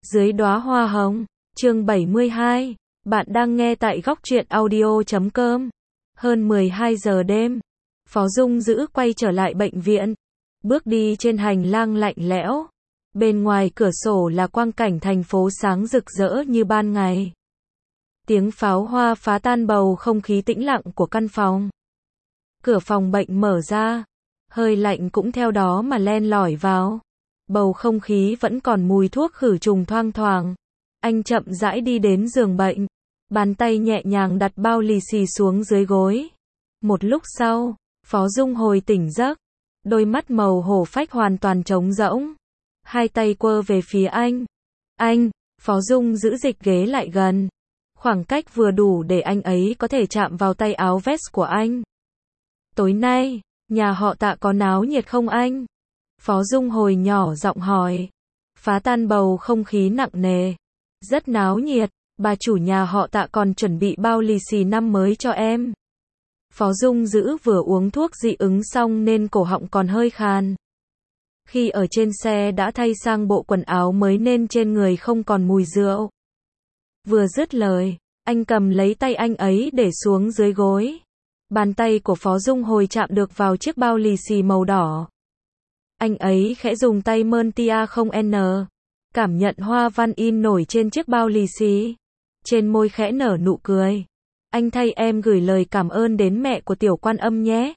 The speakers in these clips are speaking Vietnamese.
Dưới đóa hoa hồng, chương 72, bạn đang nghe tại góc truyện audio.com. Hơn 12 giờ đêm, Phó Dung Dữ quay trở lại bệnh viện, bước đi trên hành lang lạnh lẽo. Bên ngoài cửa sổ là quang cảnh thành phố sáng rực rỡ như ban ngày. Tiếng pháo hoa phá tan bầu không khí tĩnh lặng của căn phòng. Cửa phòng bệnh mở ra, hơi lạnh cũng theo đó mà len lỏi vào. Bầu không khí vẫn còn mùi thuốc khử trùng thoang thoảng. Anh chậm rãi đi đến giường bệnh, bàn tay nhẹ nhàng đặt bao lì xì xuống dưới gối. Một lúc sau, Phó Dung hồi tỉnh giấc, đôi mắt màu hổ phách hoàn toàn trống rỗng. Hai tay quơ về phía anh. Anh, Phó Dung giữ dịch ghế lại gần. Khoảng cách vừa đủ để anh ấy có thể chạm vào tay áo vest của anh. Tối nay, nhà họ Tạ có náo nhiệt không anh? Phó Dung hồi nhỏ giọng hỏi. Phá tan bầu không khí nặng nề. Rất náo nhiệt, bà chủ nhà họ Tạ còn chuẩn bị bao lì xì năm mới cho em. Phó Dung Dữ vừa uống thuốc dị ứng xong nên cổ họng còn hơi khàn. Khi ở trên xe đã thay sang bộ quần áo mới nên trên người không còn mùi rượu. Vừa dứt lời, anh cầm lấy tay anh ấy để xuống dưới gối. Bàn tay của Phó Dung hồi chạm được vào chiếc bao lì xì màu đỏ. Anh ấy khẽ dùng tay mơn tia không n. Cảm nhận hoa văn in nổi trên chiếc bao lì xì. Trên môi khẽ nở nụ cười. Anh thay em gửi lời cảm ơn đến mẹ của Tiểu Quan Âm nhé.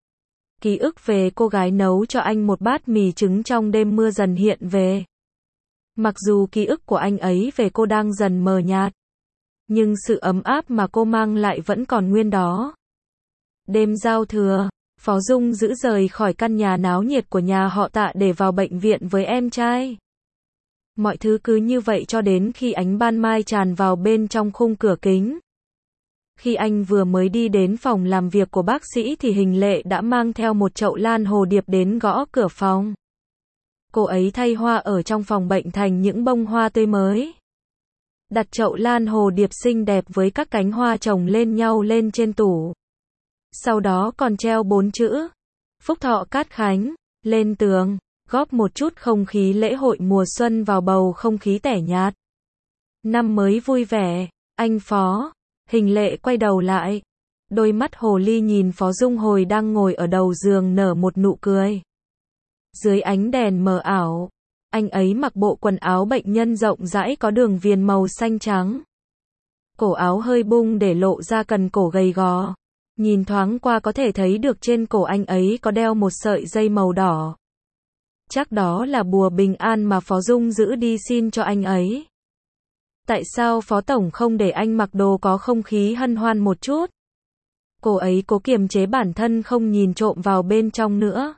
Ký ức về cô gái nấu cho anh một bát mì trứng trong đêm mưa dần hiện về. Mặc dù ký ức của anh ấy về cô đang dần mờ nhạt, nhưng sự ấm áp mà cô mang lại vẫn còn nguyên đó. Đêm giao thừa, Phó Dung Dữ rời khỏi căn nhà náo nhiệt của nhà họ Tạ để vào bệnh viện với em trai. Mọi thứ cứ như vậy cho đến khi ánh ban mai tràn vào bên trong khung cửa kính. Khi anh vừa mới đi đến phòng làm việc của bác sĩ thì Hình Lệ đã mang theo một chậu lan hồ điệp đến gõ cửa phòng. Cô ấy thay hoa ở trong phòng bệnh thành những bông hoa tươi mới. Đặt chậu lan hồ điệp xinh đẹp với các cánh hoa chồng lên nhau lên trên tủ. Sau đó còn treo 4 chữ Phúc Thọ Cát Khánh lên tường, góp một chút không khí lễ hội mùa xuân vào bầu không khí tẻ nhạt. Năm mới vui vẻ, anh Phó. Hình Lệ quay đầu lại. Đôi mắt hồ ly nhìn Phó Dung hồi đang ngồi ở đầu giường nở một nụ cười. Dưới ánh đèn mờ ảo, anh ấy mặc bộ quần áo bệnh nhân rộng rãi có đường viền màu xanh trắng. Cổ áo hơi bung để lộ ra cần cổ gầy gò. Nhìn thoáng qua có thể thấy được trên cổ anh ấy có đeo một sợi dây màu đỏ. Chắc đó là bùa bình an mà Phó Dung Dữ đi xin cho anh ấy. Tại sao Phó Tổng không để anh mặc đồ có không khí hân hoan một chút? Cô ấy cố kiềm chế bản thân không nhìn trộm vào bên trong nữa.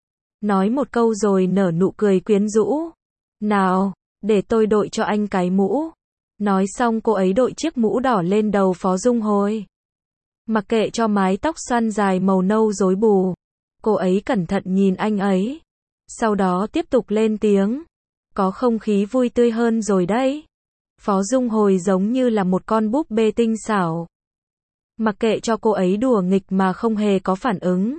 Nói một câu rồi nở nụ cười quyến rũ. Nào, để tôi đội cho anh cái mũ. Nói xong cô ấy đội chiếc mũ đỏ lên đầu Phó Dung hồi. Mặc kệ cho mái tóc xoăn dài màu nâu rối bù. Cô ấy cẩn thận nhìn anh ấy. Sau đó tiếp tục lên tiếng. Có không khí vui tươi hơn rồi đấy. Phó Dung hồi giống như là một con búp bê tinh xảo. Mặc kệ cho cô ấy đùa nghịch mà không hề có phản ứng.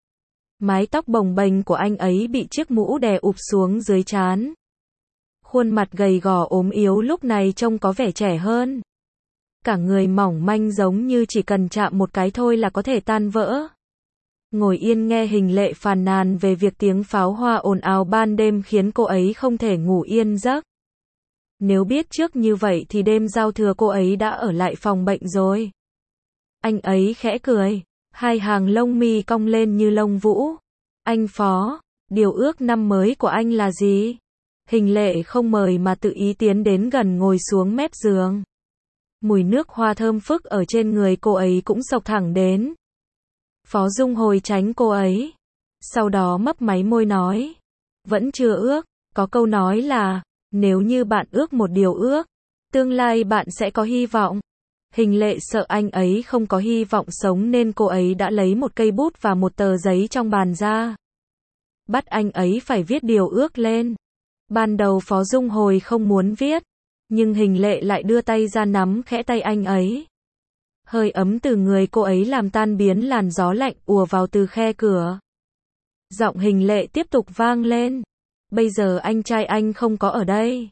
Mái tóc bồng bềnh của anh ấy bị chiếc mũ đè ụp xuống dưới trán. Khuôn mặt gầy gò ốm yếu lúc này trông có vẻ trẻ hơn. Cả người mỏng manh giống như chỉ cần chạm một cái thôi là có thể tan vỡ. Ngồi yên nghe Hình Lệ phàn nàn về việc tiếng pháo hoa ồn ào ban đêm khiến cô ấy không thể ngủ yên giấc. Nếu biết trước như vậy thì đêm giao thừa cô ấy đã ở lại phòng bệnh rồi. Anh ấy khẽ cười, hai hàng lông mi cong lên như lông vũ. Anh Phó, điều ước năm mới của anh là gì? Hình Lệ không mời mà tự ý tiến đến gần ngồi xuống mép giường. Mùi nước hoa thơm phức ở trên người cô ấy cũng xộc thẳng đến. Phó Dung hồi tránh cô ấy. Sau đó mấp máy môi nói. Vẫn chưa ước, có câu nói là, nếu như bạn ước một điều ước, tương lai bạn sẽ có hy vọng. Hình Lệ sợ anh ấy không có hy vọng sống nên cô ấy đã lấy một cây bút và một tờ giấy trong bàn ra. Bắt anh ấy phải viết điều ước lên. Ban đầu Phó Dung hồi không muốn viết, nhưng Hình Lệ lại đưa tay ra nắm khẽ tay anh ấy. Hơi ấm từ người cô ấy làm tan biến làn gió lạnh ùa vào từ khe cửa. Giọng Hình Lệ tiếp tục vang lên. Bây giờ anh trai anh không có ở đây.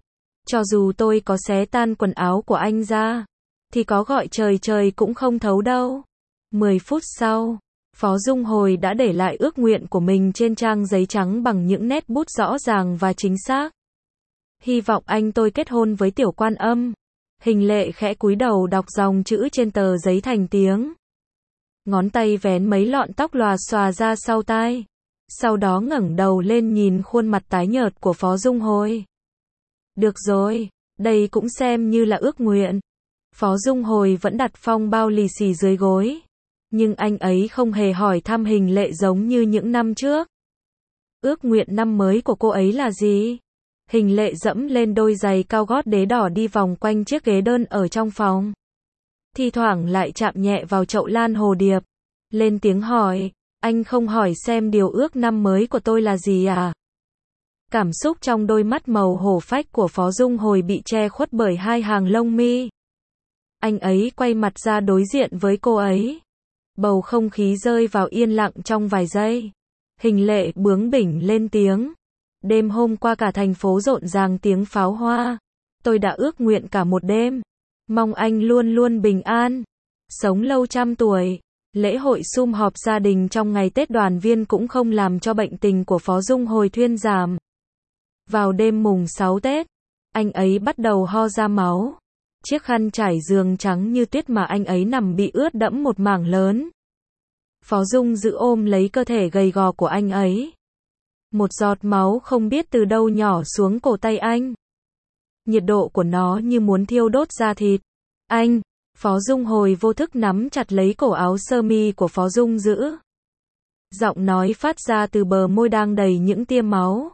Cho dù tôi có xé tan quần áo của anh ra, thì có gọi trời trời cũng không thấu đâu. 10 phút sau, Phó Dung Hồi đã để lại ước nguyện của mình trên trang giấy trắng bằng những nét bút rõ ràng và chính xác. Hy vọng anh tôi kết hôn với Tiểu Quan Âm. Hình Lệ khẽ cúi đầu đọc dòng chữ trên tờ giấy thành tiếng. Ngón tay vén mấy lọn tóc lòa xòa ra sau tai. Sau đó ngẩng đầu lên nhìn khuôn mặt tái nhợt của Phó Dung Hồi. Được rồi, đây cũng xem như là ước nguyện. Phó Dung Hồi vẫn đặt phong bao lì xì dưới gối. Nhưng anh ấy không hề hỏi thăm Hình Lệ giống như những năm trước. Ước nguyện năm mới của cô ấy là gì? Hình Lệ dẫm lên đôi giày cao gót đế đỏ đi vòng quanh chiếc ghế đơn ở trong phòng. Thi thoảng lại chạm nhẹ vào chậu lan hồ điệp. Lên tiếng hỏi, anh không hỏi xem điều ước năm mới của tôi là gì à? Cảm xúc trong đôi mắt màu hổ phách của Phó Dung Hồi bị che khuất bởi hai hàng lông mi. Anh ấy quay mặt ra đối diện với cô ấy. Bầu không khí rơi vào yên lặng trong vài giây. Hình Lệ bướng bỉnh lên tiếng. Đêm hôm qua cả thành phố rộn ràng tiếng pháo hoa. Tôi đã ước nguyện cả một đêm. Mong anh luôn luôn bình an, sống lâu trăm tuổi. Lễ hội sum họp gia đình trong ngày Tết đoàn viên cũng không làm cho bệnh tình của Phó Dung Hồi thuyên giảm. Vào đêm mùng 6 Tết, anh ấy bắt đầu ho ra máu. Chiếc khăn trải giường trắng như tuyết mà anh ấy nằm bị ướt đẫm một mảng lớn. Phó Dung giữ ôm lấy cơ thể gầy gò của anh ấy. Một giọt máu không biết từ đâu nhỏ xuống cổ tay anh. Nhiệt độ của nó như muốn thiêu đốt da thịt. Anh, Phó Dung Hồi vô thức nắm chặt lấy cổ áo sơ mi của Phó Dung giữ. Giọng nói phát ra từ bờ môi đang đầy những tia máu.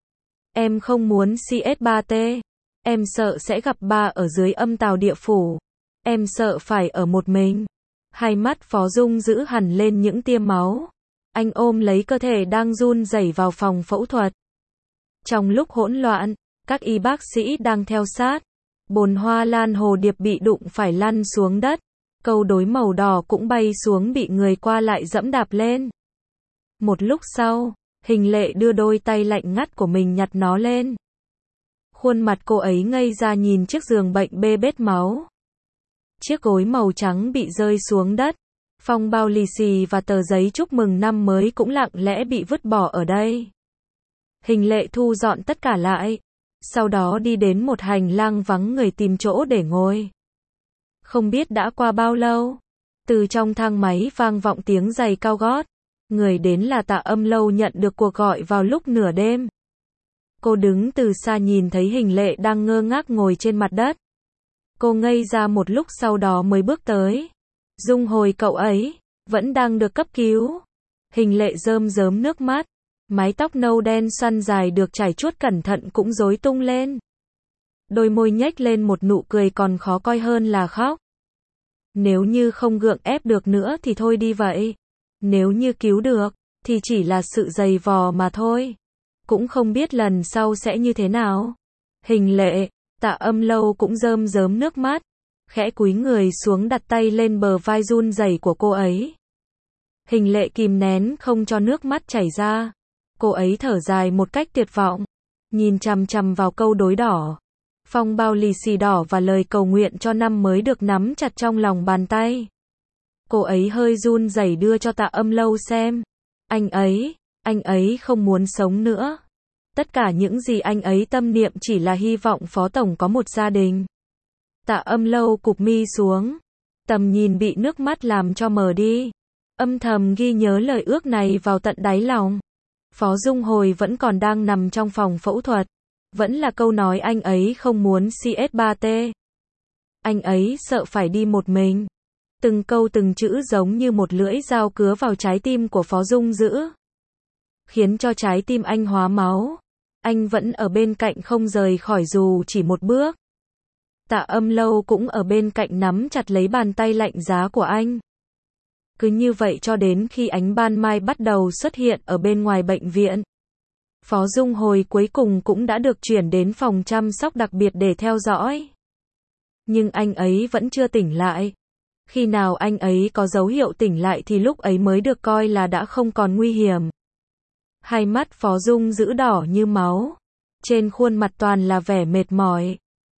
Em không muốn CS3T. Em sợ sẽ gặp ba ở dưới âm tào địa phủ. Em sợ phải ở một mình. Hai mắt Phó Dung giữ hẳn lên những tia máu. Anh ôm lấy cơ thể đang run rẩy vào phòng phẫu thuật. Trong lúc hỗn loạn, các y bác sĩ đang theo sát. Bồn hoa lan hồ điệp bị đụng phải lăn xuống đất. Câu đối màu đỏ cũng bay xuống bị người qua lại dẫm đạp lên. Một lúc sau, Hình Lệ đưa đôi tay lạnh ngắt của mình nhặt nó lên. Khuôn mặt cô ấy ngây ra nhìn chiếc giường bệnh bê bết máu. Chiếc gối màu trắng bị rơi xuống đất. Phong bao lì xì và tờ giấy chúc mừng năm mới cũng lặng lẽ bị vứt bỏ ở đây. Hình Lệ thu dọn tất cả lại. Sau đó đi đến một hành lang vắng người tìm chỗ để ngồi. Không biết đã qua bao lâu. Từ trong thang máy vang vọng tiếng giày cao gót. Người đến là Tạ Âm Lâu nhận được cuộc gọi vào lúc nửa đêm. Cô đứng từ xa nhìn thấy Hình Lệ đang ngơ ngác ngồi trên mặt đất. Cô ngây ra một lúc sau đó mới bước tới. Dung Hồi cậu ấy, vẫn đang được cấp cứu. Hình Lệ rơm rớm nước mắt. Mái tóc nâu đen xoăn dài được trải chuốt cẩn thận cũng rối tung lên. Đôi môi nhếch lên một nụ cười còn khó coi hơn là khóc. Nếu như không gượng ép được nữa thì thôi đi vậy. Nếu như cứu được, thì chỉ là sự giày vò mà thôi. Cũng không biết lần sau sẽ như thế nào. Hình Lệ, Tạ Âm Lâu cũng rơm rớm nước mắt. Khẽ cúi người xuống đặt tay lên bờ vai run rẩy của cô ấy. Hình Lệ kìm nén không cho nước mắt chảy ra. Cô ấy thở dài một cách tuyệt vọng. Nhìn chằm chằm vào câu đối đỏ. Phong bao lì xì đỏ và lời cầu nguyện cho năm mới được nắm chặt trong lòng bàn tay. Cô ấy hơi run rẩy đưa cho Tạ Âm Lâu xem. Anh ấy không muốn sống nữa. Tất cả những gì anh ấy tâm niệm chỉ là hy vọng Phó Tổng có một gia đình. Tạ Âm Lâu cụp mi xuống. Tầm nhìn bị nước mắt làm cho mờ đi. Âm thầm ghi nhớ lời ước này vào tận đáy lòng. Phó Dung Hồi vẫn còn đang nằm trong phòng phẫu thuật. Vẫn là câu nói anh ấy không muốn CS3T. Anh ấy sợ phải đi một mình. Từng câu từng chữ giống như một lưỡi dao cứa vào trái tim của Phó Dung giữ. Khiến cho trái tim anh hóa máu. Anh vẫn ở bên cạnh không rời khỏi dù chỉ một bước. Tạ Âm Lâu cũng ở bên cạnh nắm chặt lấy bàn tay lạnh giá của anh. Cứ như vậy cho đến khi ánh ban mai bắt đầu xuất hiện ở bên ngoài bệnh viện. Phó Dung Hồi cuối cùng cũng đã được chuyển đến phòng chăm sóc đặc biệt để theo dõi. Nhưng anh ấy vẫn chưa tỉnh lại. Khi nào anh ấy có dấu hiệu tỉnh lại thì lúc ấy mới được coi là đã không còn nguy hiểm. Hai mắt Phó Dung giữ đỏ như máu. Trên khuôn mặt toàn là vẻ mệt mỏi.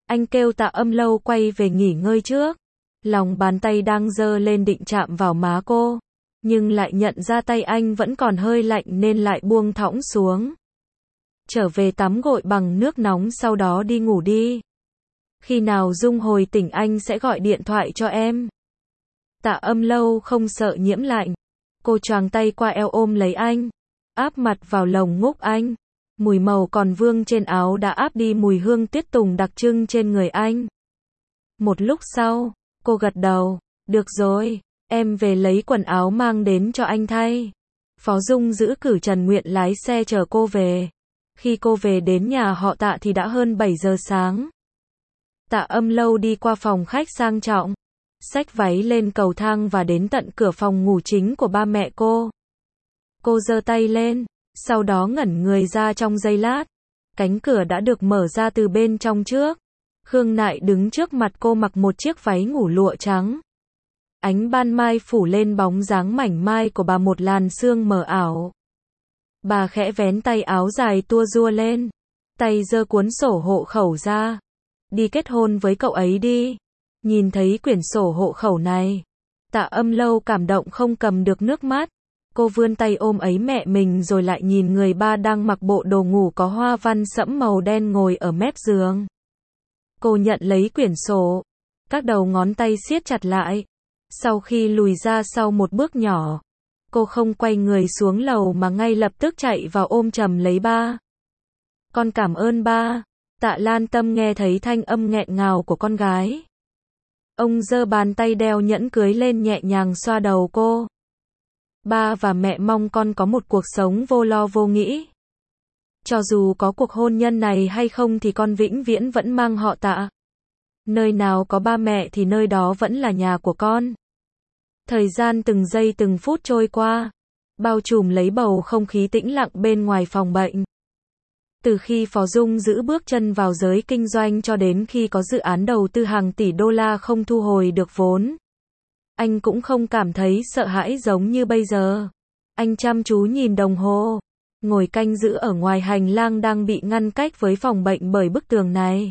Anh kêu Tạ Âm Lâu quay về nghỉ ngơi trước. Lòng bàn tay đang giơ lên định chạm vào má cô, nhưng lại nhận ra tay anh vẫn còn hơi lạnh nên lại buông thõng xuống. Trở về tắm gội bằng nước nóng sau đó đi ngủ đi. Khi nào Dung hồi tỉnh anh sẽ gọi điện thoại cho em. Tạ Âm Lâu không sợ nhiễm lạnh. Cô choàng tay qua eo ôm lấy anh, áp mặt vào lồng ngực anh. Mùi màu còn vương trên áo đã áp đi mùi hương tiết tùng đặc trưng trên người anh. Một lúc sau, cô gật đầu, được rồi, em về lấy quần áo mang đến cho anh thay. Phó Dung giữ cử Trần Nguyện lái xe chở cô về. Khi cô về đến nhà họ Tạ thì đã hơn 7 giờ sáng. Tạ Âm Lâu đi qua phòng khách sang trọng, xách váy lên cầu thang và đến tận cửa phòng ngủ chính của ba mẹ cô. Cô giơ tay lên, sau đó ngẩn người ra trong giây lát. Cánh cửa đã được mở ra từ bên trong trước. Khương Nại đứng trước mặt cô mặc một chiếc váy ngủ lụa trắng. Ánh ban mai phủ lên bóng dáng mảnh mai của bà một làn sương mờ ảo. Bà khẽ vén tay áo dài tua rua lên, tay giơ cuốn sổ hộ khẩu ra. Đi kết hôn với cậu ấy đi. Nhìn thấy quyển sổ hộ khẩu này, Tạ Âm Lâu cảm động không cầm được nước mắt. Cô vươn tay ôm lấy mẹ mình rồi lại nhìn người ba đang mặc bộ đồ ngủ có hoa văn sẫm màu đen ngồi ở mép giường. Cô nhận lấy quyển sổ, các đầu ngón tay siết chặt lại. Sau khi lùi ra sau một bước nhỏ, cô không quay người xuống lầu mà ngay lập tức chạy vào ôm chầm lấy ba. Con cảm ơn ba. Tạ Lan Tâm nghe thấy thanh âm nghẹn ngào của con gái. Ông giơ bàn tay đeo nhẫn cưới lên nhẹ nhàng xoa đầu cô. Ba và mẹ mong con có một cuộc sống vô lo vô nghĩ. Cho dù có cuộc hôn nhân này hay không thì con vĩnh viễn vẫn mang họ Tạ. Nơi nào có ba mẹ thì nơi đó vẫn là nhà của con. Thời gian từng giây từng phút trôi qua, bao trùm lấy bầu không khí tĩnh lặng bên ngoài phòng bệnh. Từ khi Phó Dung giữ bước chân vào giới kinh doanh cho đến khi có dự án đầu tư hàng tỷ đô la không thu hồi được vốn, anh cũng không cảm thấy sợ hãi giống như bây giờ. Anh chăm chú nhìn đồng hồ, ngồi canh giữ ở ngoài hành lang đang bị ngăn cách với phòng bệnh bởi bức tường này.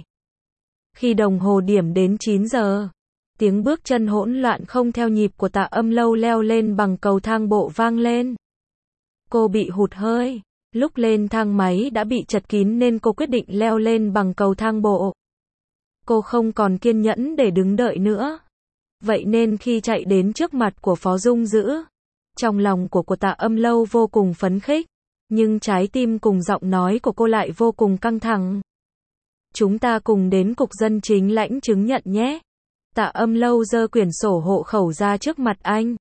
Khi đồng hồ điểm đến 9 giờ, tiếng bước chân hỗn loạn không theo nhịp của Tạ Âm Lâu leo lên bằng cầu thang bộ vang lên. Cô bị hụt hơi. Lúc lên thang máy đã bị chật kín nên cô quyết định leo lên bằng cầu thang bộ. Cô không còn kiên nhẫn để đứng đợi nữa. Vậy nên khi chạy đến trước mặt của Phó Dung giữ, trong lòng của Tạ Âm Lâu vô cùng phấn khích, nhưng trái tim cùng giọng nói của cô lại vô cùng căng thẳng. Chúng ta cùng đến cục dân chính lãnh chứng nhận nhé. Tạ Âm Lâu giơ quyển sổ hộ khẩu ra trước mặt anh.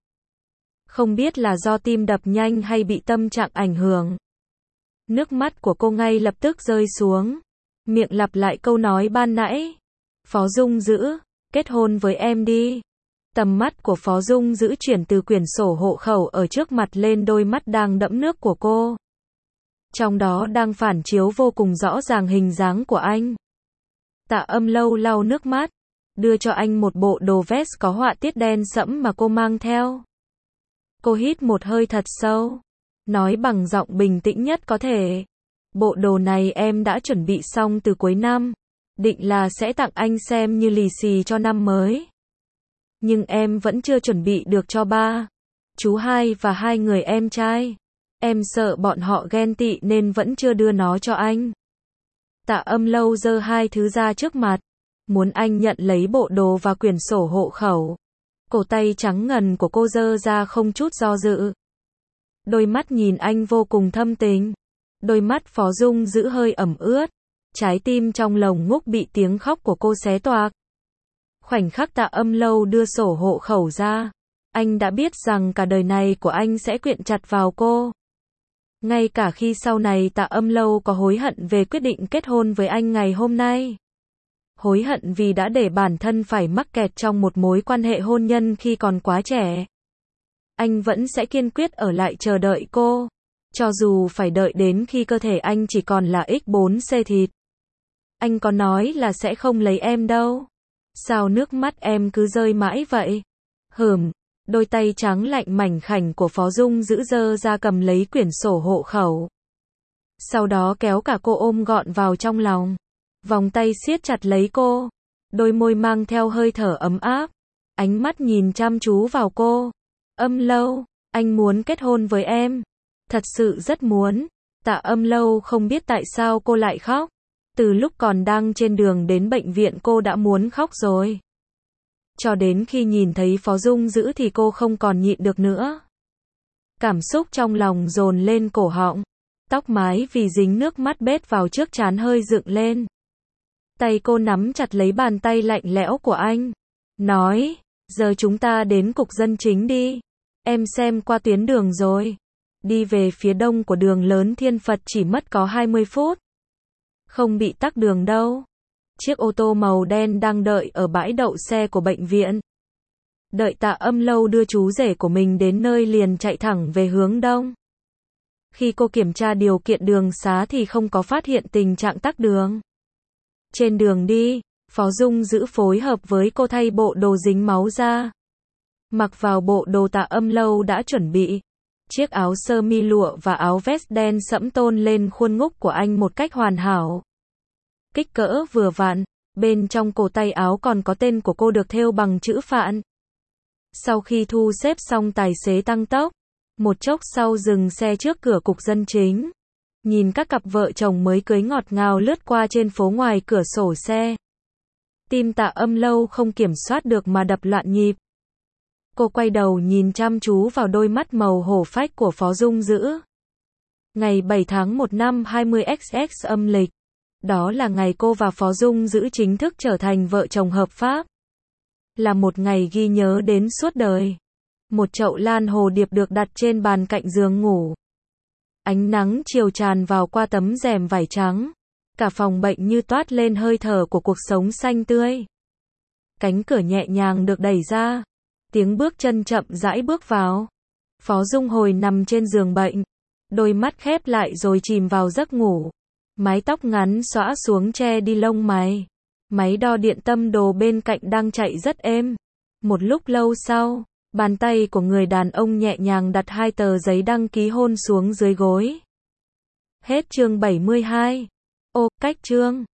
Không biết là do tim đập nhanh hay bị tâm trạng ảnh hưởng. Nước mắt của cô ngay lập tức rơi xuống. Miệng lặp lại câu nói ban nãy. Phó Dung giữ, kết hôn với em đi. Tầm mắt của Phó Dung giữ chuyển từ quyển sổ hộ khẩu ở trước mặt lên đôi mắt đang đẫm nước của cô. Trong đó đang phản chiếu vô cùng rõ ràng hình dáng của anh. Tạ Âm Lâu lau nước mắt, đưa cho anh một bộ đồ vest có họa tiết đen sẫm mà cô mang theo. Cô hít một hơi thật sâu, nói bằng giọng bình tĩnh nhất có thể. Bộ đồ này em đã chuẩn bị xong từ cuối năm, định là sẽ tặng anh xem như lì xì cho năm mới. Nhưng em vẫn chưa chuẩn bị được cho ba, chú hai và hai người em trai. Em sợ bọn họ ghen tị nên vẫn chưa đưa nó cho anh. Tạ Âm Lâu giơ hai thứ ra trước mặt, muốn anh nhận lấy bộ đồ và quyển sổ hộ khẩu. Cổ tay trắng ngần của cô giơ ra không chút do dự. Đôi mắt nhìn anh vô cùng thâm tình. Đôi mắt Phó Dung giữ hơi ẩm ướt. Trái tim trong lồng ngực bị tiếng khóc của cô xé toạc. Khoảnh khắc Tạ Âm Lâu đưa sổ hộ khẩu ra, anh đã biết rằng cả đời này của anh sẽ quyện chặt vào cô. Ngay cả khi sau này Tạ Âm Lâu có hối hận về quyết định kết hôn với anh ngày hôm nay. Hối hận vì đã để bản thân phải mắc kẹt trong một mối quan hệ hôn nhân khi còn quá trẻ. Anh vẫn sẽ kiên quyết ở lại chờ đợi cô. Cho dù phải đợi đến khi cơ thể anh chỉ còn là X4C thịt. Anh có nói là sẽ không lấy em đâu. Sao nước mắt em cứ rơi mãi vậy? Đôi tay trắng lạnh mảnh khảnh của Phó Dung giữ giơ ra cầm lấy quyển sổ hộ khẩu. Sau đó kéo cả cô ôm gọn vào trong lòng. Vòng tay siết chặt lấy cô, đôi môi mang theo hơi thở ấm áp, ánh mắt nhìn chăm chú vào cô. Âm Lâu, anh muốn kết hôn với em. Thật sự rất muốn. Tạ Âm Lâu không biết tại sao cô lại khóc. Từ lúc còn đang trên đường đến bệnh viện cô đã muốn khóc rồi. Cho đến khi nhìn thấy Phó Dung Dữ thì cô không còn nhịn được nữa. Cảm xúc trong lòng dồn lên cổ họng. Tóc mái vì dính nước mắt bết vào trước trán hơi dựng lên. Tay cô nắm chặt lấy bàn tay lạnh lẽo của anh. Nói, giờ chúng ta đến cục dân chính đi. Em xem qua tuyến đường rồi. Đi về phía đông của đường lớn Thiên Phật chỉ mất có 20 phút. Không bị tắc đường đâu. Chiếc ô tô màu đen đang đợi ở bãi đậu xe của bệnh viện. Đợi Tạ Âm Lâu đưa chú rể của mình đến nơi liền chạy thẳng về hướng đông. Khi cô kiểm tra điều kiện đường xá thì không có phát hiện tình trạng tắc đường. Trên đường đi, Phó Dung Dữ phối hợp với cô thay bộ đồ dính máu ra. Mặc vào bộ đồ Tạ Âm Lâu đã chuẩn bị. Chiếc áo sơ mi lụa và áo vest đen sẫm tôn lên khuôn ngúc của anh một cách hoàn hảo. Kích cỡ vừa vặn, bên trong cổ tay áo còn có tên của cô được thêu bằng chữ Phạn. Sau khi thu xếp xong tài xế tăng tốc, một chốc sau dừng xe trước cửa cục dân chính. Nhìn các cặp vợ chồng mới cưới ngọt ngào lướt qua trên phố ngoài cửa sổ xe. Tim Tạ Âm Lâu không kiểm soát được mà đập loạn nhịp. Cô quay đầu nhìn chăm chú vào đôi mắt màu hổ phách của Phó Dung Dữ. Ngày 7 tháng 1 năm 20XX âm lịch. Đó là ngày cô và Phó Dung Dữ chính thức trở thành vợ chồng hợp pháp. Là một ngày ghi nhớ đến suốt đời. Một chậu lan hồ điệp được đặt trên bàn cạnh giường ngủ. Ánh nắng chiều tràn vào qua tấm rèm vải trắng. Cả phòng bệnh như toát lên hơi thở của cuộc sống xanh tươi. Cánh cửa nhẹ nhàng được đẩy ra. Tiếng bước chân chậm rãi bước vào. Phó Dung Hồi nằm trên giường bệnh. Đôi mắt khép lại rồi chìm vào giấc ngủ. Mái tóc ngắn xõa xuống che đi lông mày. Máy đo điện tâm đồ bên cạnh đang chạy rất êm. Một lúc lâu sau, bàn tay của người đàn ông nhẹ nhàng đặt 2 tờ giấy đăng ký hôn xuống dưới gối. Hết chương 72. Ô, cách chương.